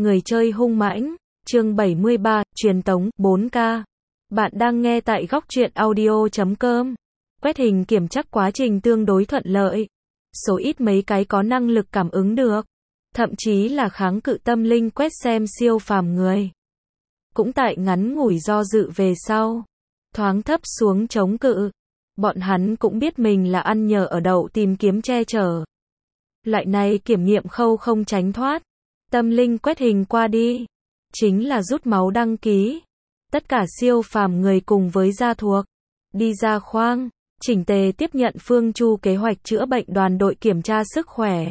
Người chơi hung mãnh, chương 73, truyền tống, 4K. Bạn đang nghe tại góc truyện audio.com. Quét hình kiểm chắc quá trình tương đối thuận lợi. Số ít mấy cái có năng lực cảm ứng được. Thậm chí là kháng cự tâm linh quét xem siêu phàm người. Cũng tại ngắn ngủi do dự về sau. Thoáng thấp xuống chống cự. Bọn hắn cũng biết mình là ăn nhờ ở đậu tìm kiếm che chở. Loại này kiểm nghiệm khâu không tránh thoát. Tâm linh quét hình qua đi. Chính là rút máu đăng ký. Tất cả siêu phàm người cùng với gia thuộc. Đi ra khoang. Chỉnh tề tiếp nhận Phương Chu kế hoạch chữa bệnh đoàn đội kiểm tra sức khỏe.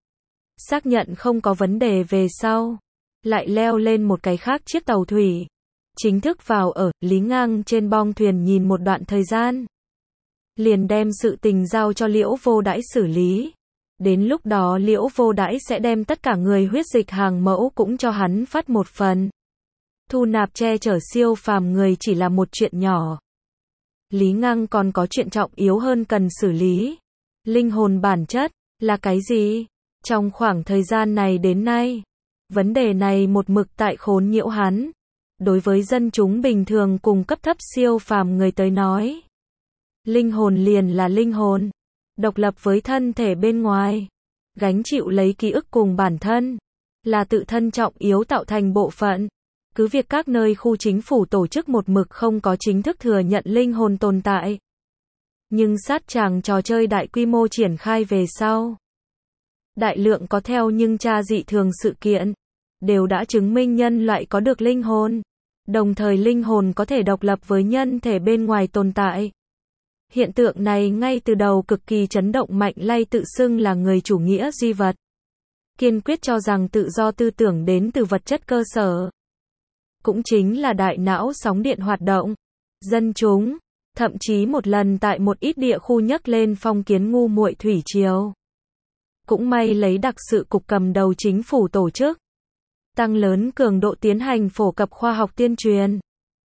Xác nhận không có vấn đề về sau. Lại leo lên một cái khác chiếc tàu thủy. Chính thức vào ở, Lý Ngang trên bong thuyền nhìn một đoạn thời gian. Liền đem sự tình giao cho Liễu Vô Đãi xử lý. Đến lúc đó Liễu Vô Đãi sẽ đem tất cả người huyết dịch hàng mẫu cũng cho hắn phát một phần. Thu nạp che chở siêu phàm người chỉ là một chuyện nhỏ. Lý Ngang còn có chuyện trọng yếu hơn cần xử lý. Linh hồn bản chất là cái gì? Trong khoảng thời gian này đến nay, vấn đề này một mực tại khốn nhiễu hắn. Đối với dân chúng bình thường cùng cấp thấp siêu phàm người tới nói, linh hồn liền là linh hồn, độc lập với thân thể bên ngoài, gánh chịu lấy ký ức cùng bản thân, là tự thân trọng yếu tạo thành bộ phận. Cứ việc các nơi khu chính phủ tổ chức một mực không có chính thức thừa nhận linh hồn tồn tại. Nhưng sát tràng trò chơi đại quy mô triển khai về sau. Đại lượng có theo nhưng tra dị thường sự kiện, đều đã chứng minh nhân loại có được linh hồn. Đồng thời linh hồn có thể độc lập với nhân thể bên ngoài tồn tại. Hiện tượng này ngay từ đầu cực kỳ chấn động Mạnh Lay tự xưng là người chủ nghĩa duy vật. Kiên quyết cho rằng tự do tư tưởng đến từ vật chất cơ sở. Cũng chính là đại não sóng điện hoạt động. Dân chúng, thậm chí một lần tại một ít địa khu nhấc lên phong kiến ngu muội thủy triều. Cũng may lấy đặc sự cục cầm đầu chính phủ tổ chức. Tăng lớn cường độ tiến hành phổ cập khoa học tuyên truyền.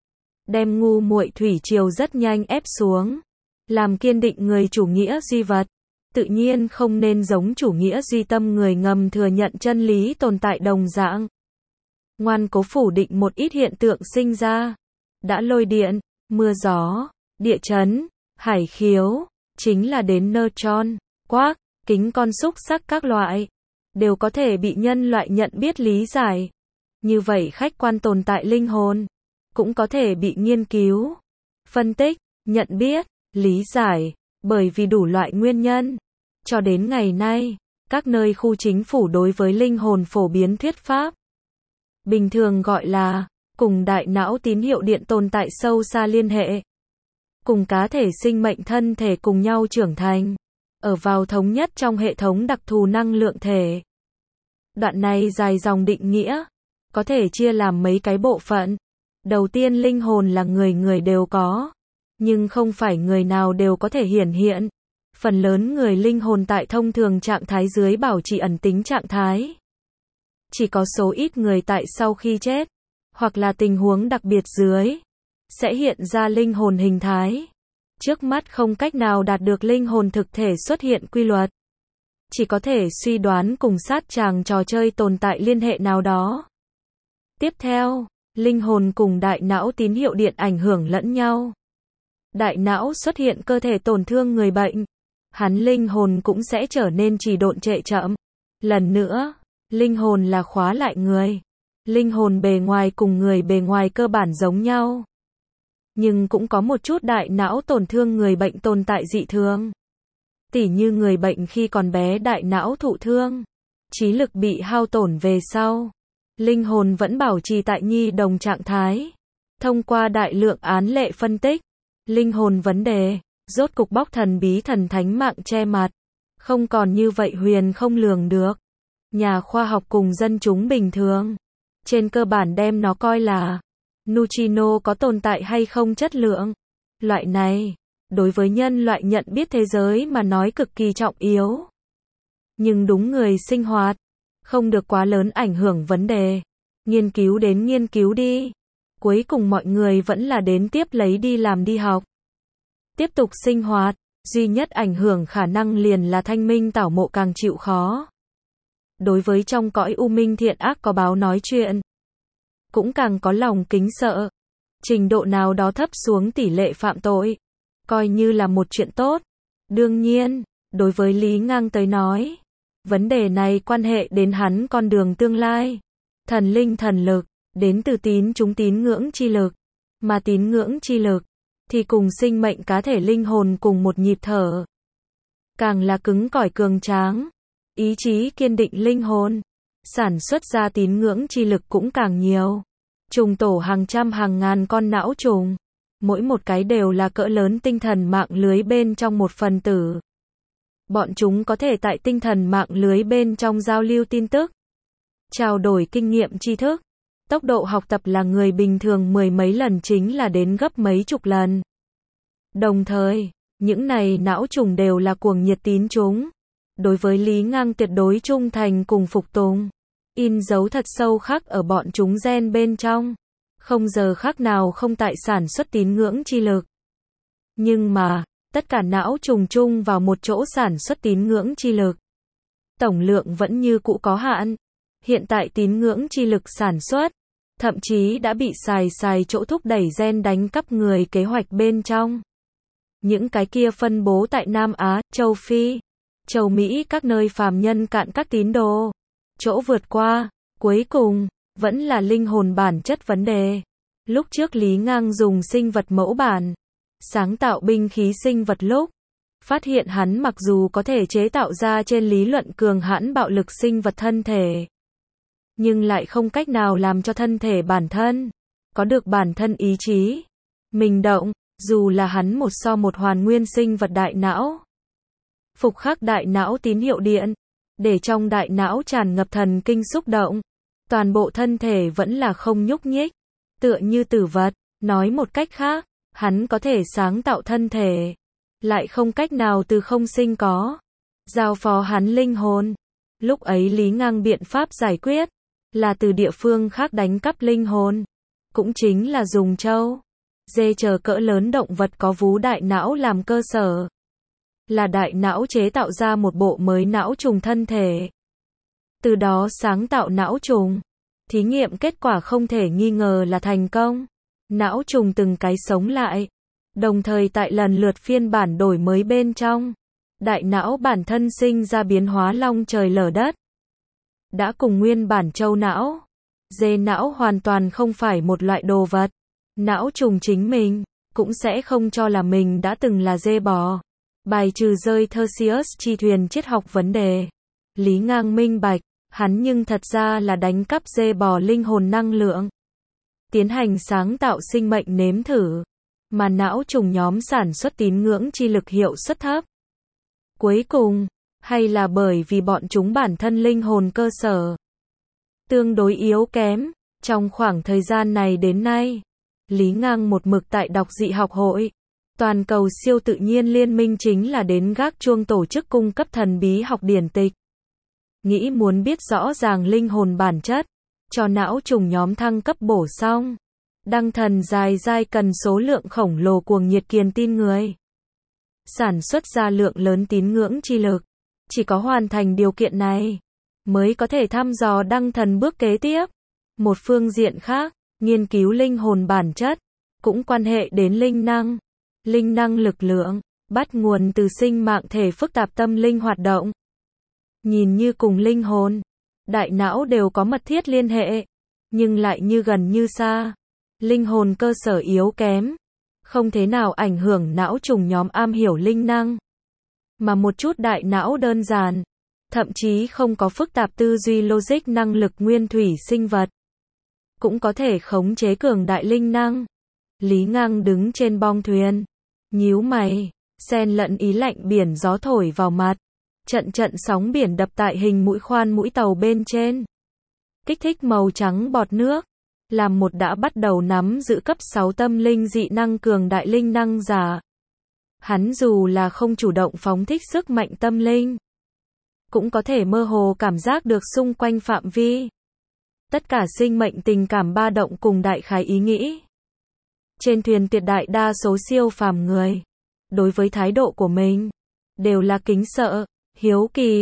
Đem ngu muội thủy triều rất nhanh ép xuống. Làm kiên định người chủ nghĩa duy vật. Tự nhiên không nên giống chủ nghĩa duy tâm người ngầm thừa nhận chân lý tồn tại đồng dạng. Ngoan cố phủ định một ít hiện tượng sinh ra. Đã lôi điện, mưa gió, địa chấn, hải khiếu, chính là đến neutron, quark, kính con xúc xắc các loại, đều có thể bị nhân loại nhận biết lý giải. Như vậy khách quan tồn tại linh hồn, cũng có thể bị nghiên cứu, phân tích, nhận biết, lý giải, bởi vì đủ loại nguyên nhân. Cho đến ngày nay, các nơi khu chính phủ đối với linh hồn phổ biến thuyết pháp. Bình thường gọi là, cùng đại não tín hiệu điện tồn tại sâu xa liên hệ. Cùng cá thể sinh mệnh thân thể cùng nhau trưởng thành. Ở vào thống nhất trong hệ thống đặc thù năng lượng thể. Đoạn này dài dòng định nghĩa. Có thể chia làm mấy cái bộ phận. Đầu tiên linh hồn là người người đều có. Nhưng không phải người nào đều có thể hiển hiện. Phần lớn người linh hồn tại thông thường trạng thái dưới bảo trì ẩn tính trạng thái. Chỉ có số ít người tại sau khi chết, hoặc là tình huống đặc biệt dưới, sẽ hiện ra linh hồn hình thái. Trước mắt không cách nào đạt được linh hồn thực thể xuất hiện quy luật. Chỉ có thể suy đoán cùng sát tràng trò chơi tồn tại liên hệ nào đó. Tiếp theo, linh hồn cùng đại não tín hiệu điện ảnh hưởng lẫn nhau. Đại não xuất hiện cơ thể tổn thương người bệnh. Hắn linh hồn cũng sẽ trở nên trì độn trệ chậm. Lần nữa, linh hồn là khóa lại người. Linh hồn bề ngoài cùng người bề ngoài cơ bản giống nhau. Nhưng cũng có một chút đại não tổn thương người bệnh tồn tại dị thường. Tỉ như người bệnh khi còn bé đại não thụ thương. Trí lực bị hao tổn về sau. Linh hồn vẫn bảo trì tại nhi đồng trạng thái. Thông qua đại lượng án lệ phân tích. Linh hồn vấn đề, rốt cục bóc thần bí thần thánh mạng che mặt. Không còn như vậy huyền không lường được. Nhà khoa học cùng dân chúng bình thường. Trên cơ bản đem nó coi là neutrino có tồn tại hay không chất lượng. Loại này, đối với nhân loại nhận biết thế giới mà nói cực kỳ trọng yếu. Nhưng đúng người sinh hoạt, không được quá lớn ảnh hưởng vấn đề. Nghiên cứu đến nghiên cứu đi. Cuối cùng mọi người vẫn là đến tiếp lấy đi làm đi học. Tiếp tục sinh hoạt, duy nhất ảnh hưởng khả năng liền là thanh minh tảo mộ càng chịu khó. đối với trong cõi u minh thiện ác có báo nói chuyện, cũng càng có lòng kính sợ. Trình độ nào đó thấp xuống tỷ lệ phạm tội, coi như là một chuyện tốt. Đương nhiên, đối với Lý Ngang tới nói, vấn đề này quan hệ đến hắn con đường tương lai. Thần linh thần lực, đến từ tín chúng tín ngưỡng chi lực, mà tín ngưỡng chi lực, thì cùng sinh mệnh cá thể linh hồn cùng một nhịp thở. Càng là cứng cỏi cường tráng, ý chí kiên định linh hồn, sản xuất ra tín ngưỡng chi lực cũng càng nhiều. Trùng tổ hàng trăm hàng ngàn con não trùng, mỗi một cái đều là cỡ lớn tinh thần mạng lưới bên trong một phần tử. Bọn chúng có thể tại tinh thần mạng lưới bên trong giao lưu tin tức, trao đổi kinh nghiệm tri thức. Tốc độ học tập là người bình thường mười mấy lần chính là đến gấp mấy chục lần. Đồng thời, những này não trùng đều là cuồng nhiệt tín chúng. Đối với Lý Ngang tuyệt đối trung thành cùng phục tùng, in dấu thật sâu khắc ở bọn chúng gen bên trong, không giờ khắc nào không tại sản xuất tín ngưỡng chi lực. Nhưng mà, tất cả não trùng chung vào một chỗ sản xuất tín ngưỡng chi lực. Tổng lượng vẫn như cũ có hạn. Hiện tại tín ngưỡng chi lực sản xuất, thậm chí đã bị xài chỗ thúc đẩy gen đánh cắp người kế hoạch bên trong. Những cái kia phân bố tại Nam Á, châu Phi, châu Mỹ các nơi phàm nhân cạn các tín đồ. Chỗ vượt qua, cuối cùng, vẫn là linh hồn bản chất vấn đề. Lúc trước Lý Ngang dùng sinh vật mẫu bản, sáng tạo binh khí sinh vật lúc, phát hiện hắn mặc dù có thể chế tạo ra trên lý luận cường hãn bạo lực sinh vật thân thể, nhưng lại không cách nào làm cho thân thể bản thân có được bản thân ý chí, mình động, dù là hắn một so một hoàn nguyên sinh vật đại não. Phục khắc đại não tín hiệu điện, để trong đại não tràn ngập thần kinh xúc động, toàn bộ thân thể vẫn là không nhúc nhích, tựa như tử vật. Nói một cách khác, hắn có thể sáng tạo thân thể, lại không cách nào từ không sinh có, giao phó hắn linh hồn. Lúc ấy Lý Ngang biện pháp giải quyết là từ địa phương khác đánh cắp linh hồn, cũng chính là dùng trâu, dê chờ cỡ lớn động vật có vú đại não làm cơ sở, là đại não chế tạo ra một bộ mới não trùng thân thể, từ đó sáng tạo não trùng. Thí nghiệm kết quả không thể nghi ngờ là thành công. Não trùng từng cái sống lại, đồng thời tại lần lượt phiên bản đổi mới bên trong, đại não bản thân sinh ra biến hóa long trời lở đất. Đã cùng nguyên bản trâu não, dê não hoàn toàn không phải một loại đồ vật. Não trùng chính mình cũng sẽ không cho là mình đã từng là dê bò. Bài trừ rơi Theseus chi thuyền triết học vấn đề. Lý Ngang minh bạch, hắn nhưng thật ra là đánh cắp dê bò linh hồn năng lượng, tiến hành sáng tạo sinh mệnh nếm thử, mà não trùng nhóm sản xuất tín ngưỡng chi lực hiệu suất thấp. Cuối cùng, hay là bởi vì bọn chúng bản thân linh hồn cơ sở tương đối yếu kém. Trong khoảng thời gian này đến nay, Lý Ngang một mực tại đọc dị học hội. Toàn cầu siêu tự nhiên liên minh chính là đến gác chuông tổ chức cung cấp thần bí học điển tịch. Nghĩ muốn biết rõ ràng linh hồn bản chất, cho não trùng nhóm thăng cấp bổ xong. Đăng thần dài cần số lượng khổng lồ cuồng nhiệt kiền tin người. Sản xuất ra lượng lớn tín ngưỡng chi lực. Chỉ có hoàn thành điều kiện này, mới có thể thăm dò đăng thần bước kế tiếp. Một phương diện khác, nghiên cứu linh hồn bản chất, cũng quan hệ đến linh năng. Linh năng lực lượng, bắt nguồn từ sinh mạng thể phức tạp tâm linh hoạt động. Nhìn như cùng linh hồn, đại não đều có mật thiết liên hệ, nhưng lại như gần như xa. Linh hồn cơ sở yếu kém, không thế nào ảnh hưởng não trùng nhóm am hiểu linh năng. Mà một chút đại não đơn giản, thậm chí không có phức tạp tư duy logic năng lực nguyên thủy sinh vật, cũng có thể khống chế cường đại linh năng. Lý Ngang đứng trên bong thuyền, nhíu mày, xen lẫn ý lạnh biển gió thổi vào mặt. Trận sóng biển đập tại hình mũi khoan mũi tàu bên trên, kích thích màu trắng bọt nước, làm một đã bắt đầu nắm giữ cấp 6 tâm linh dị năng cường đại linh năng giả. Hắn dù là không chủ động phóng thích sức mạnh tâm linh, cũng có thể mơ hồ cảm giác được xung quanh phạm vi. Tất cả sinh mệnh tình cảm ba động cùng đại khái ý nghĩ. Trên thuyền tuyệt đại đa số siêu phàm người, đối với thái độ của mình, đều là kính sợ, hiếu kỳ,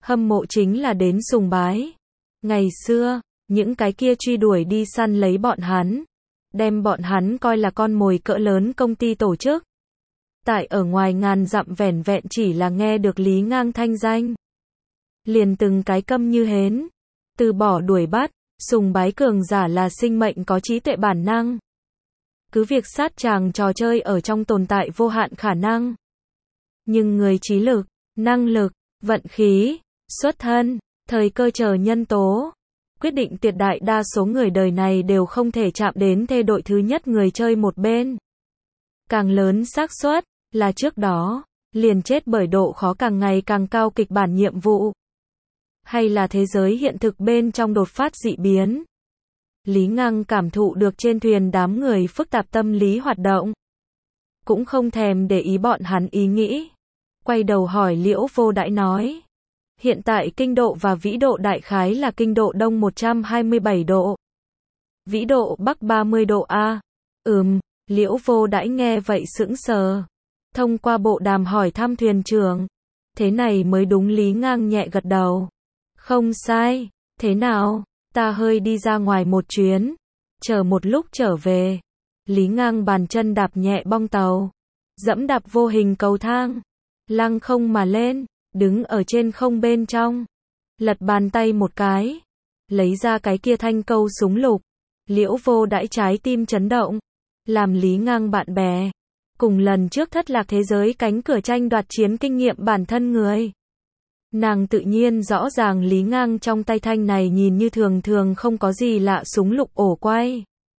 Hâm mộ chính là đến sùng bái. Ngày xưa, những cái kia truy đuổi đi săn lấy bọn hắn, đem bọn hắn coi là con mồi cỡ lớn công ty tổ chức. Tại ở ngoài ngàn dặm vẻn vẹn chỉ là nghe được Lý Ngang thanh danh, liền từng cái câm như hến, từ bỏ đuổi bắt, sùng bái cường giả là sinh mệnh có trí tuệ bản năng. Cứ việc sát tràng trò chơi ở trong tồn tại vô hạn khả năng. Nhưng người trí lực, năng lực, vận khí, xuất thân, thời cơ chờ nhân tố, quyết định tuyệt đại đa số người đời này đều không thể chạm đến thê đội thứ nhất người chơi một bên. Càng lớn xác suất là trước đó, liền chết bởi độ khó càng ngày càng cao kịch bản nhiệm vụ. Hay là thế giới hiện thực bên trong đột phát dị biến. Lý Ngang cảm thụ được trên thuyền đám người phức tạp tâm lý hoạt động. Cũng không thèm để ý bọn hắn ý nghĩ. Quay đầu hỏi Liễu Vô Đãi nói. Hiện tại kinh độ và vĩ độ đại khái là kinh độ đông 127 độ. Vĩ độ bắc 30 độ A. Liễu Vô Đãi nghe vậy sững sờ. Thông qua bộ đàm hỏi thăm thuyền trưởng. Thế này mới đúng. Lý Ngang nhẹ gật đầu. Không sai. Thế nào? Ta hơi đi ra ngoài một chuyến. Chờ một lúc trở về. Lý Ngang bàn chân đạp nhẹ bong tàu. Dẫm đạp vô hình cầu thang. Lăng không mà lên. Đứng ở trên không bên trong. Lật bàn tay một cái. Lấy ra cái kia thanh câu súng lục. Liễu Vô Đãi trái tim chấn động. Làm Lý Ngang bạn bè. Cùng lần trước thất lạc thế giới cánh cửa tranh đoạt chiến kinh nghiệm bản thân người. Nàng tự nhiên rõ ràng Lý Ngang trong tay thanh này nhìn như thường thường không có gì lạ súng lục ổ quay.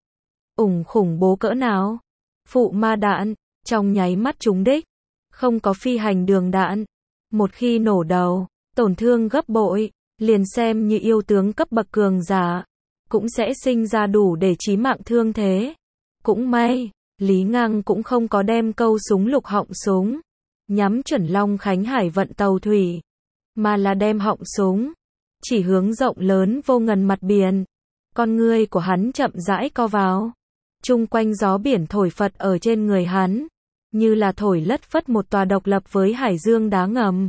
Khủng bố cỡ nào? Phụ ma đạn, trong nháy mắt trúng đích. Không có phi hành đường đạn. Một khi nổ đầu, tổn thương gấp bội, liền xem như yêu tướng cấp bậc cường giả, cũng sẽ sinh ra đủ để chí mạng thương thế. Cũng may, Lý Ngang cũng không có đem câu súng lục họng súng, nhắm chuẩn Long Khánh Hải vận tàu thủy, mà là đem họng súng, chỉ hướng rộng lớn vô ngần mặt biển. Con ngươi của hắn chậm rãi co vào. Chung quanh gió biển thổi phật ở trên người hắn, như là thổi lất phất một tòa độc lập với hải dương đá ngầm.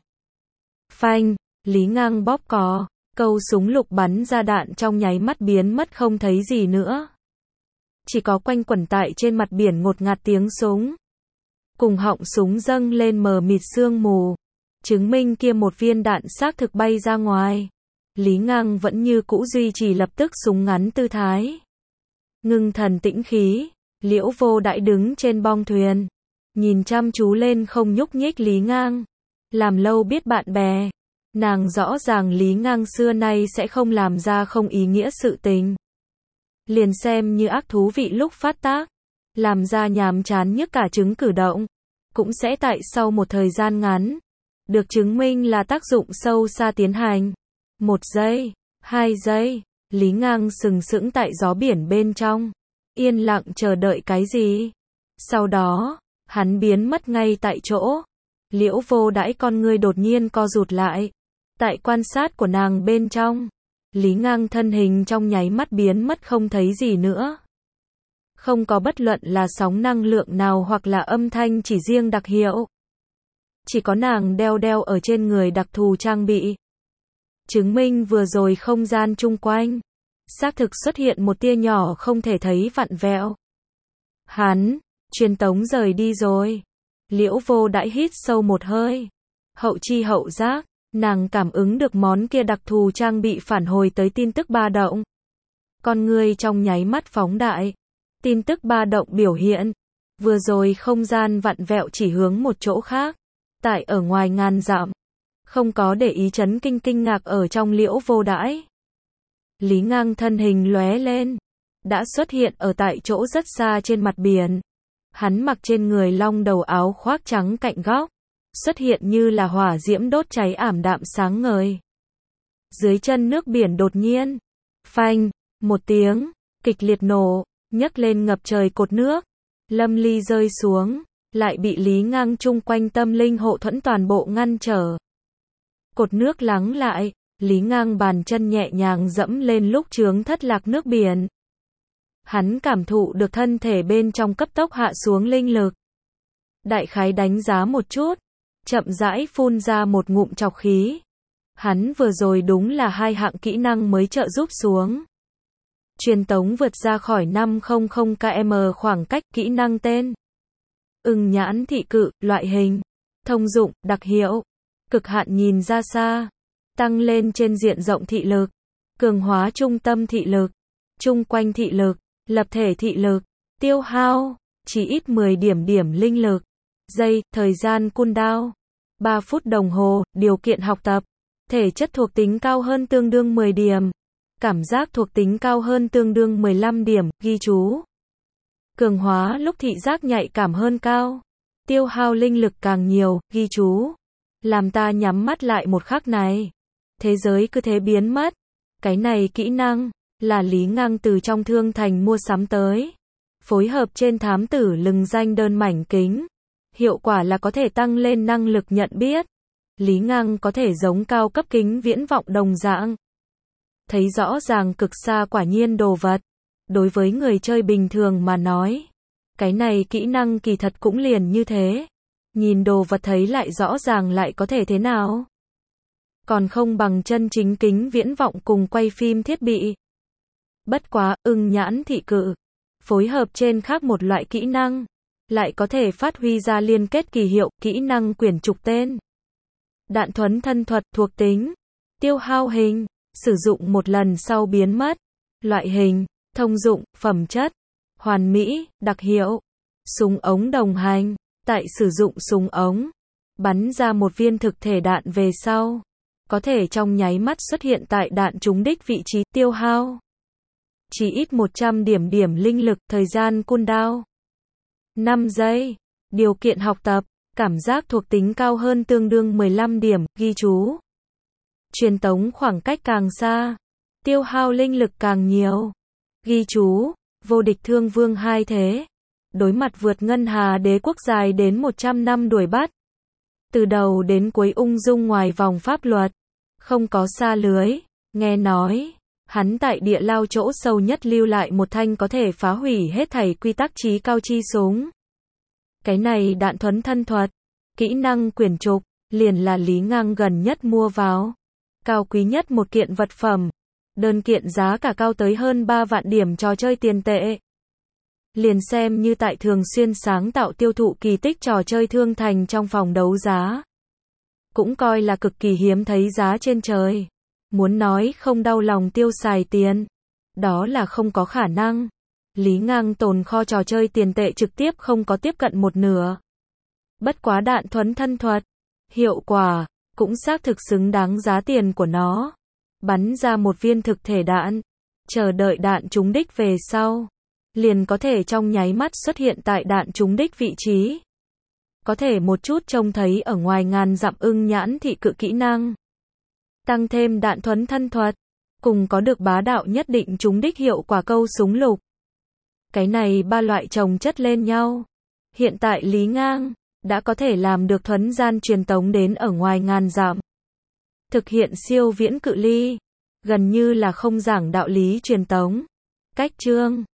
Phanh, Lý Ngang bóp cò, câu súng lục bắn ra đạn trong nháy mắt biến mất không thấy gì nữa. Chỉ có quanh quẩn tại trên mặt biển ngột ngạt tiếng súng. Cùng họng súng dâng lên mờ mịt sương mù. Chứng minh kia một viên đạn xác thực bay ra ngoài. Lý Ngang vẫn như cũ duy trì lập tức súng ngắn tư thái. Ngưng thần tĩnh khí, Liễu Vô Đãi đứng trên bong thuyền. Nhìn chăm chú lên không nhúc nhích Lý Ngang. Làm lâu biết bạn bè. Nàng rõ ràng Lý Ngang xưa nay sẽ không làm ra không ý nghĩa sự tình. Liền xem như ác thú vị lúc phát tác. Làm ra nhàm chán nhức cả trứng cử động. Cũng sẽ tại sau một thời gian ngắn. Được chứng minh là tác dụng sâu xa tiến hành. 1 giây, 2 giây, Lý Ngang sừng sững tại gió biển bên trong. Yên lặng chờ đợi cái gì? Sau đó, hắn biến mất ngay tại chỗ. Liễu Vô Đãi con ngươi đột nhiên co rụt lại. Tại quan sát của nàng bên trong, Lý Ngang thân hình trong nháy mắt biến mất không thấy gì nữa. Không có bất luận là sóng năng lượng nào hoặc là âm thanh chỉ riêng đặc hiệu. Chỉ có nàng đeo ở trên người đặc thù trang bị. Chứng minh vừa rồi không gian chung quanh, xác thực xuất hiện một tia nhỏ không thể thấy vặn vẹo. Hắn, truyền tống rời đi rồi. Liễu Vô Đãi hít sâu một hơi. Hậu chi hậu giác, nàng cảm ứng được món kia đặc thù trang bị phản hồi tới tin tức ba động. Con ngươi trong nháy mắt phóng đại. Tin tức ba động biểu hiện. Vừa rồi không gian vặn vẹo chỉ hướng một chỗ khác. Tại ở ngoài ngàn dặm. Không có để ý chấn kinh ngạc ở trong Liễu Vô Đãi. Lý Ngang thân hình lóe lên. Đã xuất hiện ở tại chỗ rất xa trên mặt biển. Hắn mặc trên người long đầu áo khoác trắng cạnh góc. Xuất hiện như là hỏa diễm đốt cháy ảm đạm sáng ngời. Dưới chân nước biển đột nhiên. Phanh, một tiếng, kịch liệt nổ, nhấc lên ngập trời cột nước. Lâm ly rơi xuống, lại bị Lý Ngang chung quanh tâm linh hộ thuẫn toàn bộ ngăn trở. Cột nước lắng lại, Lý Ngang bàn chân nhẹ nhàng dẫm lên lúc chướng thất lạc nước biển. Hắn cảm thụ được thân thể bên trong cấp tốc hạ xuống linh lực. Đại khái đánh giá một chút, chậm rãi phun ra một ngụm trọc khí. Hắn vừa rồi đúng là 2 hạng kỹ năng mới trợ giúp xuống. Truyền tống vượt ra khỏi 500 km khoảng cách, kỹ năng tên. Ưng nhãn thị cự, loại hình. Thông dụng, đặc hiệu. Cực hạn nhìn ra xa. Tăng lên trên diện rộng thị lực. Cường hóa trung tâm thị lực. Chung quanh thị lực. Lập thể thị lực. Tiêu hao. Chỉ ít 10 điểm linh lực. Giây, thời gian cooldown. 3 phút đồng hồ, điều kiện học tập. Thể chất thuộc tính cao hơn tương đương 10 điểm. Cảm giác thuộc tính cao hơn tương đương 15 điểm, ghi chú. Cường hóa lúc thị giác nhạy cảm hơn cao. Tiêu hao linh lực càng nhiều, ghi chú. Làm ta nhắm mắt lại một khắc này. Thế giới cứ thế biến mất. Cái này kỹ năng, là Lý Ngang từ trong thương thành mua sắm tới. Phối hợp trên thám tử lừng danh đơn mảnh kính. Hiệu quả là có thể tăng lên năng lực nhận biết. Lý Ngang có thể giống cao cấp kính viễn vọng đồng dạng. Thấy rõ ràng cực xa quả nhiên đồ vật. Đối với người chơi bình thường mà nói, cái này kỹ năng kỳ thật cũng liền như thế. Nhìn đồ vật thấy lại rõ ràng lại có thể thế nào? Còn không bằng chân chính kính viễn vọng cùng quay phim thiết bị. Bất quá, ưng nhãn thị cự, phối hợp trên khác một loại kỹ năng, lại có thể phát huy ra liên kết kỳ hiệu, kỹ năng quyển trục tên. Đạn thuấn thân thuật, thuộc tính, tiêu hao hình, sử dụng một lần sau biến mất. Loại hình, thông dụng, phẩm chất, hoàn mỹ, đặc hiệu. Súng ống đồng hành, tại sử dụng súng ống, bắn ra một viên thực thể đạn về sau, có thể trong nháy mắt xuất hiện tại đạn trúng đích vị trí, tiêu hao. Chỉ ít 100 điểm linh lực, thời gian cooldown 5 giây. Điều kiện học tập, cảm giác thuộc tính cao hơn tương đương 15 điểm, ghi chú. Truyền tống khoảng cách càng xa, tiêu hao linh lực càng nhiều. Ghi chú, vô địch thương vương 2 thế. Đối mặt vượt ngân hà đế quốc dài đến 100 năm đuổi bắt. Từ đầu đến cuối ung dung ngoài vòng pháp luật. Không có xa lưới. Nghe nói, hắn tại địa lao chỗ sâu nhất lưu lại một thanh có thể phá hủy hết thảy quy tắc chí cao chi súng. Cái này đạn thuấn thân thuật, kỹ năng quyển trục, liền là Lý Ngang gần nhất mua vào. Cao quý nhất một kiện vật phẩm. Đơn kiện giá cả cao tới hơn 3 vạn điểm trò chơi tiền tệ. Liền xem như tại thường xuyên sáng tạo tiêu thụ kỳ tích trò chơi thương thành trong phòng đấu giá. Cũng coi là cực kỳ hiếm thấy giá trên trời. Muốn nói không đau lòng tiêu xài tiền, đó là không có khả năng. Lý Ngang tồn kho trò chơi tiền tệ trực tiếp không có tiếp cận một nửa. Bất quá đạn thuấn thân thuật, hiệu quả, cũng xác thực xứng đáng giá tiền của nó. Bắn ra một viên thực thể đạn, chờ đợi đạn trúng đích về sau, liền có thể trong nháy mắt xuất hiện tại đạn trúng đích vị trí. Có thể một chút trông thấy ở ngoài ngàn dặm ưng nhãn thị cự kỹ năng. Tăng thêm đạn thuấn thân thuật, cùng có được bá đạo nhất định trúng đích hiệu quả câu súng lục. Cái này ba loại chồng chất lên nhau. Hiện tại Lý Ngang đã có thể làm được thuấn gian truyền tống đến ở ngoài ngàn dặm. Thực hiện siêu viễn cự ly, gần như là không giảng đạo lý truyền tống. Cách chương